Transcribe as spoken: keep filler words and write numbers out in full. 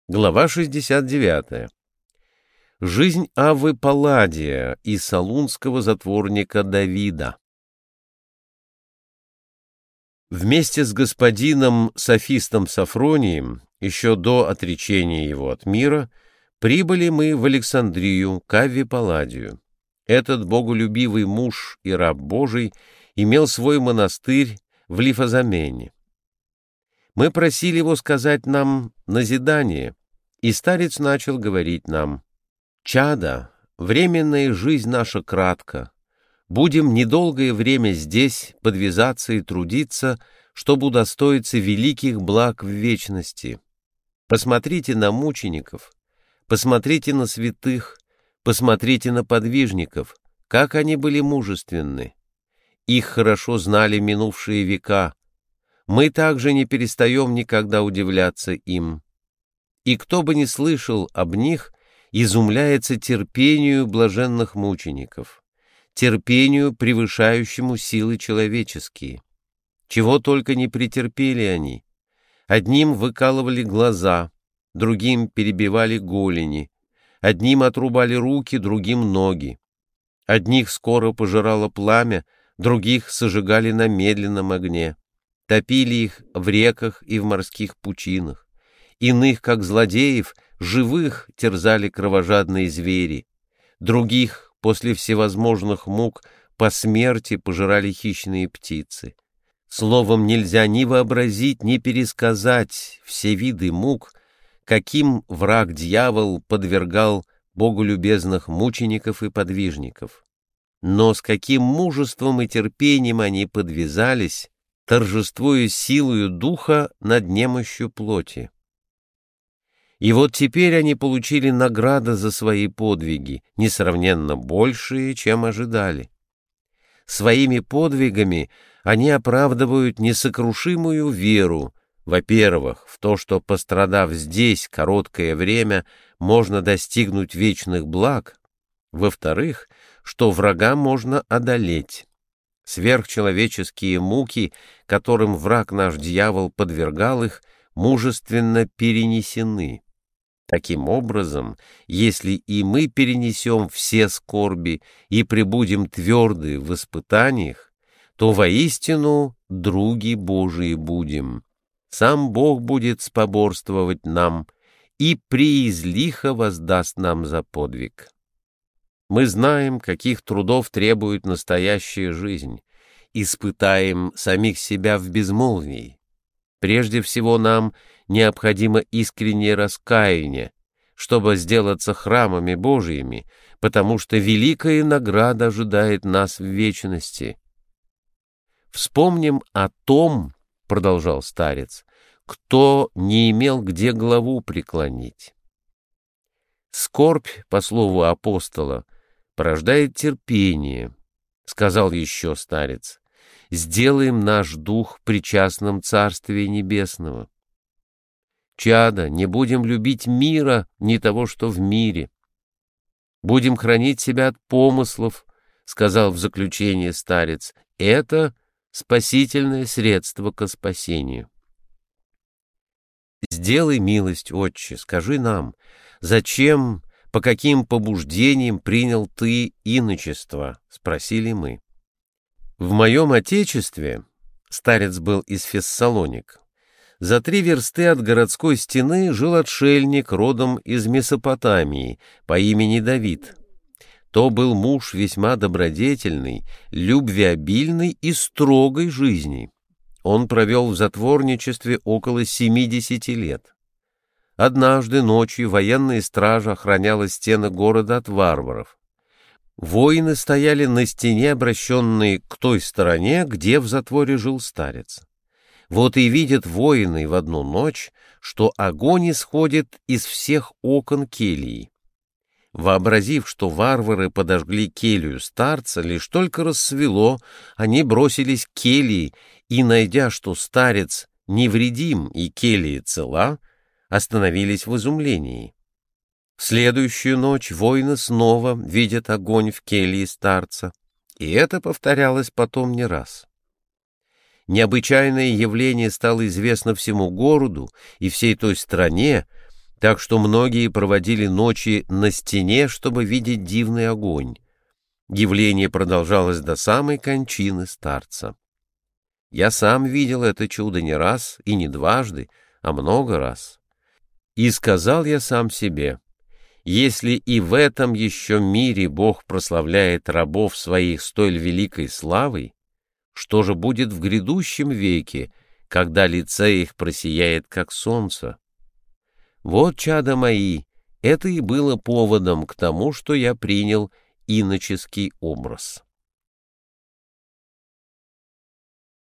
Глава шестьдесят девятая. Жизнь Аввы Палладия и салунского затворника Давида. Вместе с господином Софистом Софронием, еще до отречения его от мира, прибыли мы в Александрию к Авве Палладию. Этот боголюбивый муж и раб Божий имел свой монастырь в Лифозамене. Мы просили его сказать нам назидание, и старец начал говорить нам: «Чада, временная жизнь наша кратка. Будем недолгое время здесь подвязаться и трудиться, чтобы удостоиться великих благ в вечности. Посмотрите на мучеников, посмотрите на святых, посмотрите на подвижников, как они были мужественны. Их хорошо знали минувшие века. Мы также не перестаем никогда удивляться им. И кто бы ни слышал об них, изумляется терпению блаженных мучеников, терпению, превышающему силы человеческие. Чего только не претерпели они. Одним выкалывали глаза, другим перебивали голени, одним отрубали руки, другим ноги. Одних скоро пожирало пламя, других сожигали на медленном огне, топили их в реках и в морских пучинах. Иных, как злодеев, живых терзали кровожадные звери, других, после всевозможных мук, по смерти пожирали хищные птицы. Словом, нельзя ни вообразить, ни пересказать все виды мук, каким враг-дьявол подвергал боголюбезных мучеников и подвижников. Но с каким мужеством и терпением они подвязались, торжествуя силою духа над немощью плоти. И вот теперь они получили награды за свои подвиги, несравненно большие, чем ожидали. Своими подвигами они оправдывают несокрушимую веру, во-первых, в то, что, пострадав здесь короткое время, можно достигнуть вечных благ, во-вторых, что врага можно одолеть. Сверхчеловеческие муки, которым враг наш дьявол подвергал их, мужественно перенесены. Таким образом, если и мы перенесем все скорби и пребудем тверды в испытаниях, то воистину други Божии будем. Сам Бог будет споборствовать нам и преизлихо воздаст нам за подвиг. Мы знаем, каких трудов требует настоящая жизнь, испытаем самих себя в безмолвии. Прежде всего нам необходимо искреннее раскаяние, чтобы сделаться храмами Божьими, потому что великая награда ожидает нас в вечности. «Вспомним о том, — продолжал старец, — кто не имел где главу преклонить. Скорбь, по слову апостола, порождает терпение, — сказал еще старец. Сделаем наш дух причастным Царствия Небесного. Чада, не будем любить мира, ни того, что в мире. Будем хранить себя от помыслов, — сказал в заключение старец. Это спасительное средство ко спасению. Сделай милость, Отче, скажи нам, зачем, по каким побуждениям принял ты иночество, — спросили мы. В моем отечестве, старец был из Фессалоник, за три версты от городской стены жил отшельник родом из Месопотамии по имени Давид. То был муж весьма добродетельный, любвеобильный и строгой жизни. Он провел в затворничестве около семидесяти лет. Однажды ночью военная стража охраняла стены города от варваров. Воины стояли на стене, обращенной к той стороне, где в затворе жил старец. Вот и видят воины в одну ночь, что огонь исходит из всех окон кельи. Вообразив, что варвары подожгли келью старца, лишь только рассвело, они бросились к келье и, найдя, что старец невредим и келья цела, остановились в изумлении. В следующую ночь воины снова видят огонь в келье старца, и это повторялось потом не раз. Необычайное явление стало известно всему городу и всей той стране, так что многие проводили ночи на стене, чтобы видеть дивный огонь. Явление продолжалось до самой кончины старца. Я сам видел это чудо не раз и не дважды, а много раз. И сказал я сам себе: если и в этом еще мире Бог прославляет рабов своих столь великой славой, что же будет в грядущем веке, когда лице их просияет, как солнце? Вот, чада мои, это и было поводом к тому, что я принял иноческий образ.